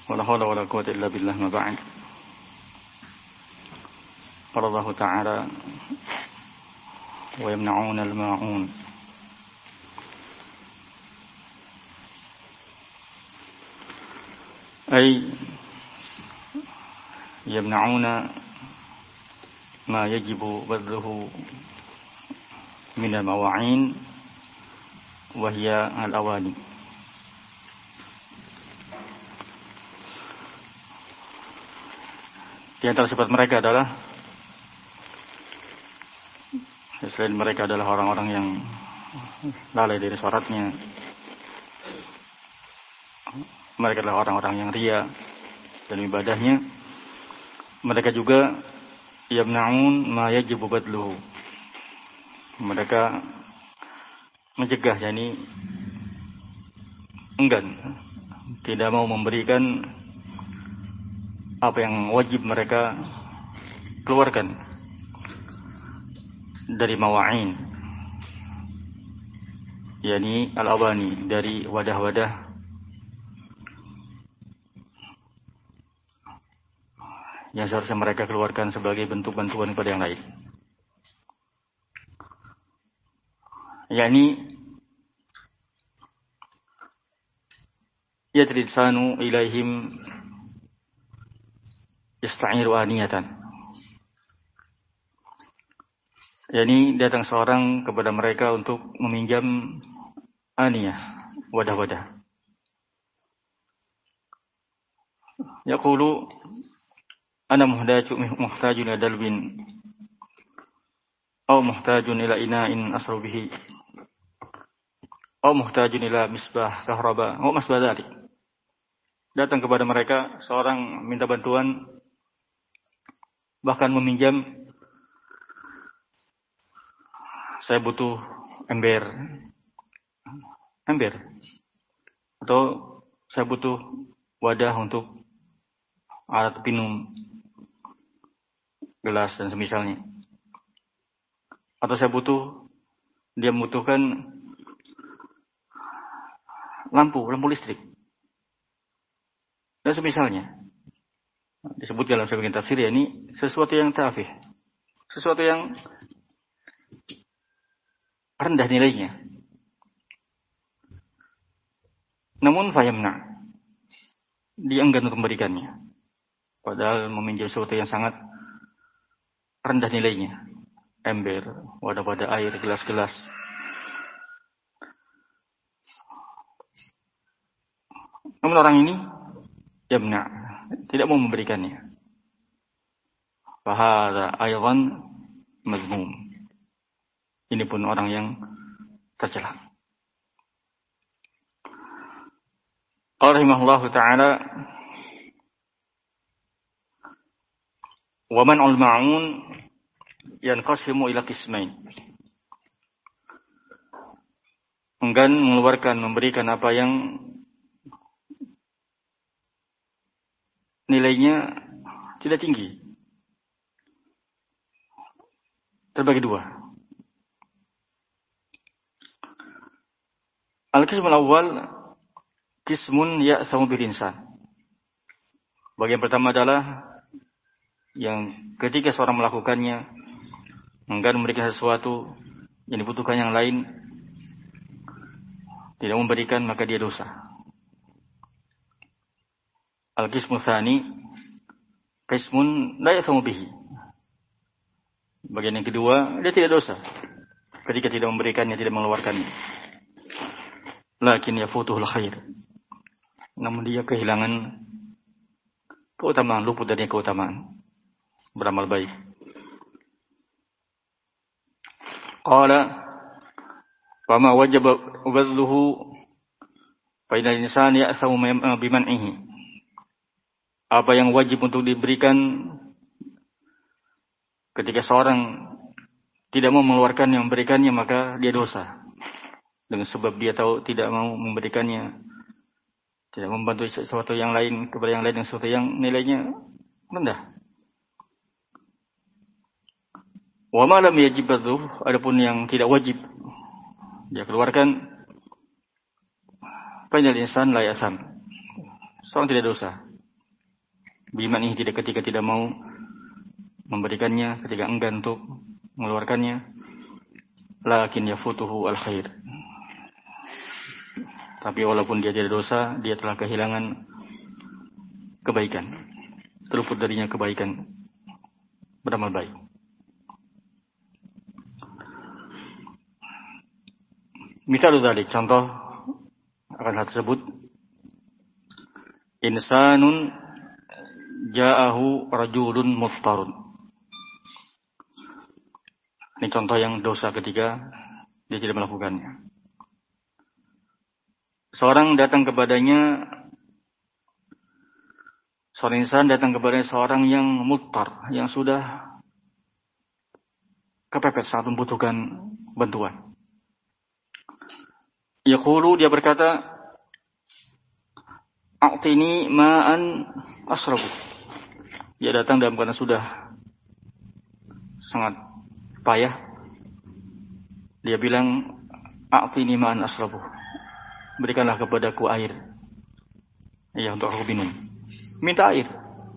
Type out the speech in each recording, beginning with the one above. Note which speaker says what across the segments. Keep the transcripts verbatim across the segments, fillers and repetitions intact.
Speaker 1: ولا حول ولا قوة إلا بالله ما بعد. قال الله تعالى ويمنعون الماعون. أي يمنعون ما يجب بذله من المواعين وهي الأواني. Di antara sifat mereka adalah, selain mereka adalah orang-orang yang lalai dari syaratnya, mereka adalah orang-orang yang ria dan ibadahnya. Mereka juga yamna'un ma yajibu badluhu. Mereka mencegah, yakni enggan, tidak mau memberikan apa yang wajib mereka keluarkan dari mawa'in, yakni al-awani, dari wadah-wadah yang seharusnya mereka keluarkan sebagai bentuk bantuan kepada yang lain. Yakni yadridsanu ilaihim yasta'iru aniyatan. Yani datang seorang kepada mereka untuk meminjam aniyah, wadah-wadah. Yaqulu ana muhtaju muhtajun ila dalbin aw muhtajun ila ina'in asru bihi aw muhtajun ila misbah kahraba wa masbah dzalik. Datang kepada mereka seorang minta bantuan, bahkan meminjam, saya butuh ember, ember, atau saya butuh wadah untuk alat minum, gelas dan semisalnya, atau saya butuh, dia membutuhkan lampu, lampu listrik dan semisalnya. Disebut dalam sebagian tafsir, ya, ini sesuatu yang tafih, sesuatu yang rendah nilainya. Namun fayamna, dia enggan untuk memberikannya, padahal meminjam sesuatu yang sangat rendah nilainya, ember, wadah-wadah air, gelas-gelas. Namun orang ini yamna, tidak mau memberikannya. Fahadha aydan mazmum. Ini pun orang yang tercela. Qala rahimahullahu ta'ala wa man'ul ma'un yanqasimu ila qismain. Enggan mengeluarkan, memberikan apa yang nilainya tidak tinggi, terbagi dua. Al-qismul awal qismun ya'samu bil insan. Bagian pertama adalah yang ketika seorang melakukannya enggan memberikan sesuatu yang dibutuhkan yang lain, tidak memberikan, maka dia dosa. Al-qismu tsani qismun la ya'samu bihi. Bagian yang kedua, dia tidak dosa ketika tidak memberikannya, tidak mengeluarkannya. Lakin yafutuhul khair. Namun dia kehilangan keutamaan, luput dari keutamaan beramal baik. Qala fama wajaba badluhu fa inal insani ya'samu biman'ihi. Apa yang wajib untuk diberikan ketika seorang tidak mau mengeluarkan yang memberikannya, maka dia dosa. Dengan sebab dia tahu tidak mau memberikannya, tidak membantu sesuatu yang lain kepada yang lain, yang sesuatu yang nilainya rendah. Wa ma lam yajib badluh, adapun yang tidak wajib dia keluarkan, fa inal insan la ya'sam. Seorang tidak dosa. Bimani tidak ketika tidak mau memberikannya, ketika enggan untuk mengeluarkannya. Lakin yafutuhu al-khair. Tapi walaupun dia tidak dosa, dia telah kehilangan kebaikan. Terluput darinya kebaikan, beramal baik. Misal dzalik, contoh akan hal tersebut. Insanun ja'ahu rajulun muftarun. Ini contoh yang dosa ketika dia tidak melakukannya. Seorang datang kepadanya, seorang insan datang kepadanya seorang yang muftar, yang sudah kepepet saat membutuhkan bantuan. Yaqulu, dia berkata, a'tini ma'an asrabu. Dia datang dalam keadaan sudah sangat payah. Dia bilang, a'tini ma'an asrabu. Berikanlah kepadaku air. Ya, untuk aku minum. Minta air.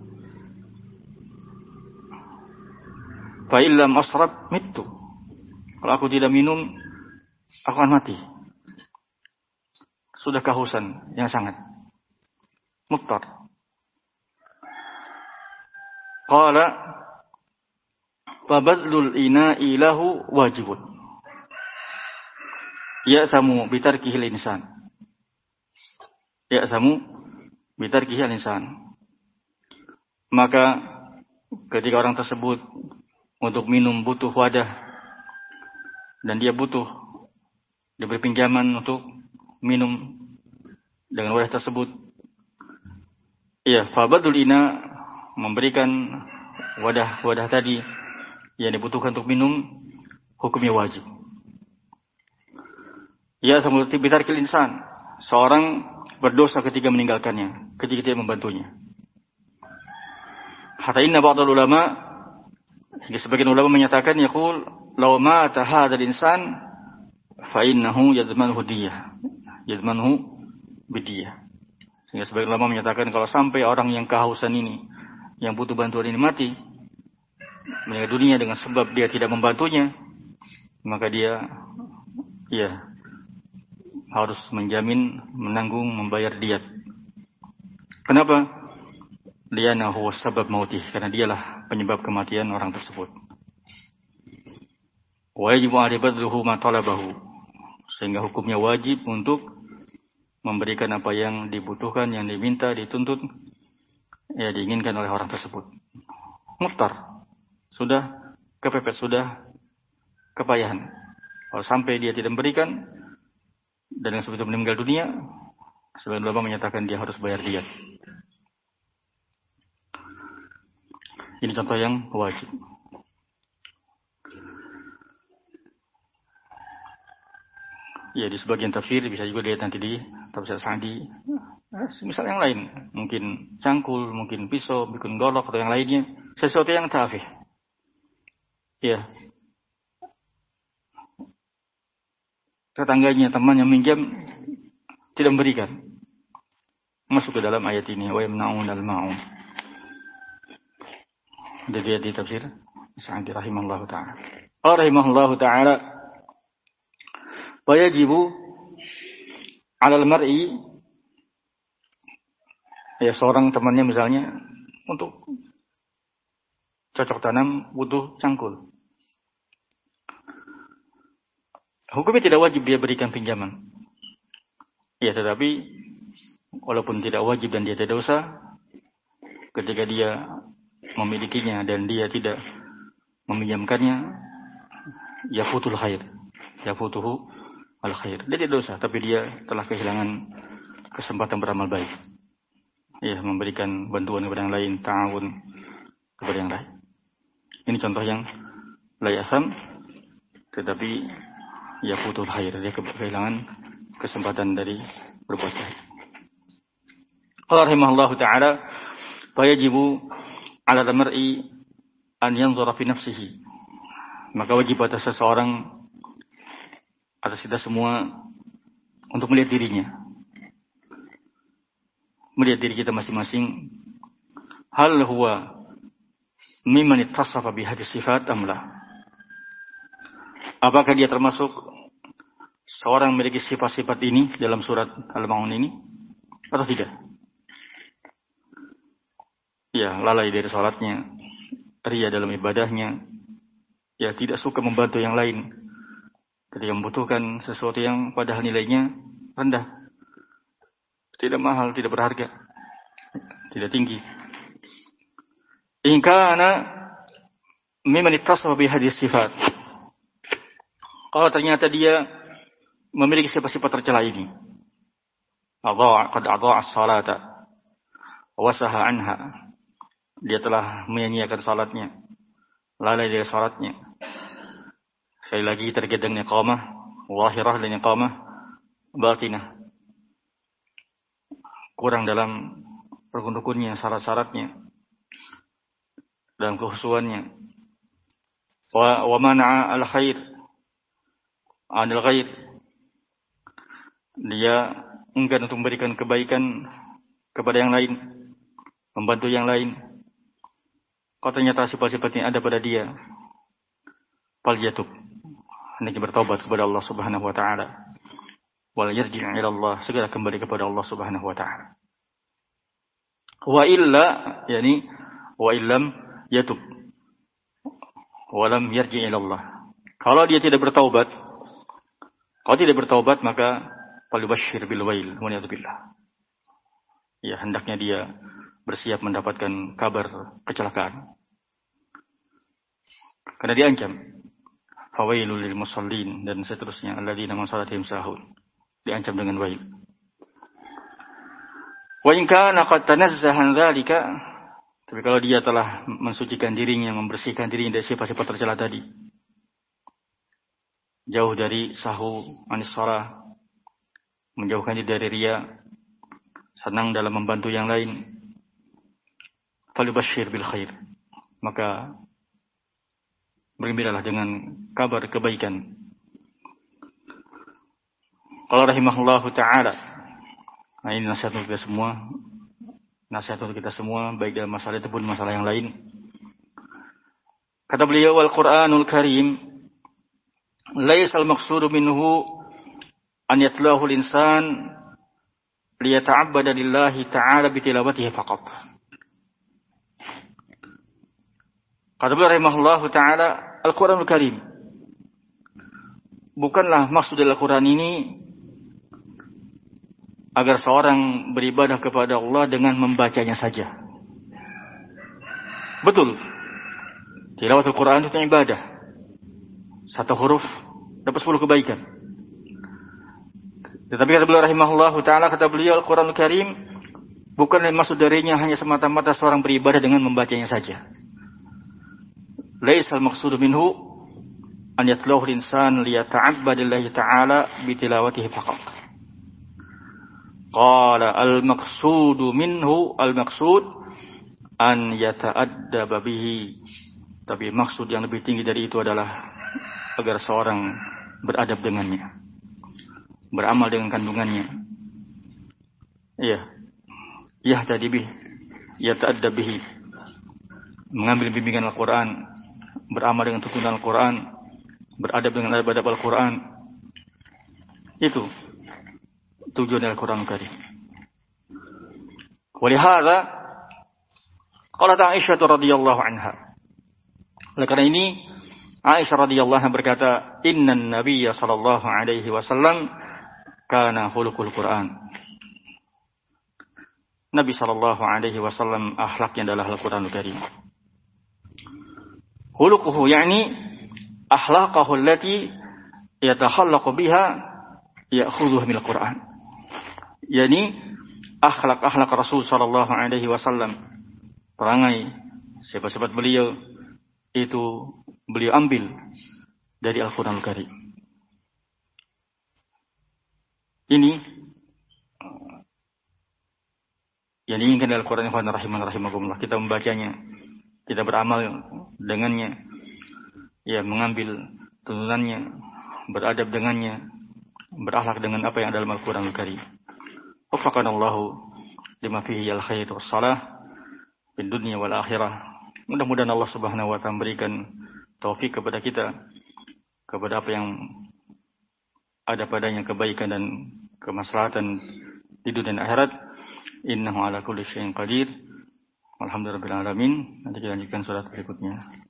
Speaker 1: Fa illam asrab mittu. Kalau aku tidak minum, aku akan mati. Sudah kehausan yang sangat. Muftar. Qala fabadlul ina'i lahu wajibun. Ya'samu bitarkihil insan. Ya'samu bitarkihil insan. Maka ketika orang tersebut untuk minum butuh wadah dan dia butuh diberi pinjaman untuk minum dengan wadah tersebut, iya, fabadul ina, memberikan wadah-wadah tadi yang dibutuhkan untuk minum, hukumnya wajib. Ya, seperti bitarkil insan, seorang berdosa ketika meninggalkannya, ketika tidak membantunya. Hatta inna ba'dal ulama, hingga sebagian ulama menyatakan, yaqul law mata hadzal insan fa innahu yadmanuhu diyah. Yadmanuhu bidiyah. Sehingga sebagian ulama menyatakan kalau sampai orang yang kehausan ini, yang butuh bantuan ini mati, meninggal dunia dengan sebab dia tidak membantunya, maka dia ya harus menjamin, menanggung, membayar diyat. Kenapa? Liana huwa sabab mautih, karena dialah penyebab kematian orang tersebut. Wa yajibu alibadluhu ma talabahu, sehingga hukumnya wajib untuk memberikan apa yang dibutuhkan, yang diminta, dituntut, ya diinginkan oleh orang tersebut. Muftar, sudah kepepet, sudah kepayahan. Kalau sampai dia tidak memberikan dan yang sebetulnya meninggal dunia, sebagian ulama menyatakan dia harus bayar diyat. Ini contoh yang wajib. Ya, di sebagian tafsir bisa juga dilihat nanti di tafsir Sa'di. Misal yang lain, mungkin cangkul, mungkin pisau, mungkin golok atau yang lainnya, sesuatu yang tafih. Ya. Tetangganya, temannya minjam, tidak memberikan. Masuk ke dalam ayat ini, wa yamna'un al-ma'un. Sudah dilihat di tafsir Sa'di rahimahullahu ta'ala. Allah rahimahullahu ta'ala, wajibu 'alal mar'i, ya seorang temannya misalnya untuk cocok tanam butuh cangkul. Hukumnya tidak wajib dia berikan pinjaman. Ya, tetapi walaupun tidak wajib dan dia tidak dosa, ketika dia memilikinya dan dia tidak meminjamkannya, ya futul khair, ya futuhu al-khair. Dia tidak dosa, tapi dia telah kehilangan kesempatan beramal baik. Ya, memberikan bantuan kepada yang lain, ta'awun kepada yang lain. Ini contoh yang la yasam, tetapi ya futul khair, dia kehilangan kesempatan dari berbuat baik. Allah rahimahullahu ta'ala, fa yajibu 'ala al-mar'i an yanzura fi nafsihi. Maka wajib atas seseorang, atas kita semua, untuk melihat dirinya. Melihat diri kita masing-masing. hal huwa mimman ittasafa bi hadhihi sifat am la? Apakah dia termasuk seorang memiliki sifat-sifat ini dalam surat Al-Maun ini atau tidak? Ya, lalai dari salatnya, riya dalam ibadahnya, ya tidak suka membantu yang lain ketika membutuhkan sesuatu yang padahal nilainya rendah, tidak mahal, tidak berharga, tidak tinggi. In kana mimman ittasafa bi hadhihi sifat. Kalau ternyata dia memiliki sifat-sifat tercela ini, adha' qad adha'a as-salata wa wasaha anha. Dia telah menyia-nyiakan salatnya, lalai dari salatnya. Sekali lagi terkait dengan iqamah zahirah dan iqamah batinah. Kurang dalam rukun-rukunnya, syarat-syaratnya, dalam kehusuannya. Wa wa mana'a al-khair anil ghair. Dia enggan untuk memberikan kebaikan kepada yang lain, membantu yang lain. Kalau ternyata sifat-sifatnya ada pada dia, fal yatub, hendaknya bertaubat kepada Allah Subhanahu wa taala. Wal yarji' ila Allah, segera kembali kepada Allah Subhanahu wa taala. Wa illa, yani wa illam yatub wa lam yarji' ila Allah. Kalau dia tidak bertaubat, kalau tidak bertaubat maka falyubashshir bil wail wa na'udzubillah. Ya, hendaknya dia bersiap mendapatkan kabar kecelakaan. Karena diancam fawailul lil musallin dan seterusnya, alladzina min salatihim sahun. Diancam dengan wail. Wa in kana qad tanazzaha an dzalika, tapi kalau dia telah mensucikan dirinya, membersihkan dirinya dari sifat-sifat tercela tadi, jauh dari sahu anis shalah, menjauhkan diri dari riya, senang dalam membantu yang lain, falyubashshir bil khair, maka bergembiralah dengan kabar kebaikan. Qala rahimahullahu ta'ala. Nah, ini nasihat untuk kita semua, nasihat untuk kita semua, baik dalam masalah itu pun masalah yang lain. Kata beliau, wal Qur'anul Karim laisa al-maqsudu minhu an yatlahu al-insan liyata'abbada lillahi ta'ala bitilawatihi faqat. Kata beliau rahimahullahu ta'ala, Al-Quranul Karim, bukanlah maksud dari Al-Quran ini agar seorang beribadah kepada Allah dengan membacanya saja. Betul, tilawatul Quran itu ibadah. Satu huruf dapat sepuluh kebaikan. Tetapi kata beliau rahimahullahu ta'ala, kata beliau Al-Quranul Karim bukanlah maksud darinya hanya semata-mata seorang beribadah dengan membacanya saja. Laisal maqsudu minhu an yatlahu al-insan liyata'abbada lillahi ta'ala bitilawatihi faqat. Qala al-maqsudu minhu al-maqsud an yata'addaba bihi. Tapi maksud yang lebih tinggi dari itu adalah agar seorang beradab dengannya, beramal dengan kandungannya. Iya. Yahtadi bih, yata'addab bihi. Mengambil bimbingan Al-Quran, beramal dengan tuntunan Al-Quran, beradab dengan adab Al-Quran. Itu tujuan Al-Quran Karim. Walihada qalat Aisyah radhiyallahu anha. Oleh karena ini Aisyah radhiyallahu anha berkata, "Innan Nabiyya sallallahu alaihi wasallam kana khuluqul Quran." Nabi sallallahu alaihi wasallam akhlaknya adalah Al-Quranul Karim. Khuluquhu yani akhlaqahu allati yatakhallaqu biha ya'khudhuha minal Quran. Yani akhlak-akhlak Rasul sallallahu alaihi wasallam, perangai sifat-sifat beliau itu beliau ambil dari Al-Quranul Karim. Ini yang diinginkan dari Al-Quran rahimahumullah. Kita membacanya, kita beramal dengannya, ya mengambil tuntunannya, beradab dengannya, berakhlak dengan apa yang ada dalam Al-Quranul Karim. Waffaqanallahu lima fihi al-khair was-salah fid dunya wal akhirah. Mudah-mudahan Allah Subhanahu wa taala memberikan taufik kepada kita kepada apa yang ada padanya kebaikan dan kemaslahatan di dunia dan akhirat. Innahu ala kulli syai'in qadir. Alhamdulillahirabbil alamin. Nanti kita lanjutkan surat berikutnya.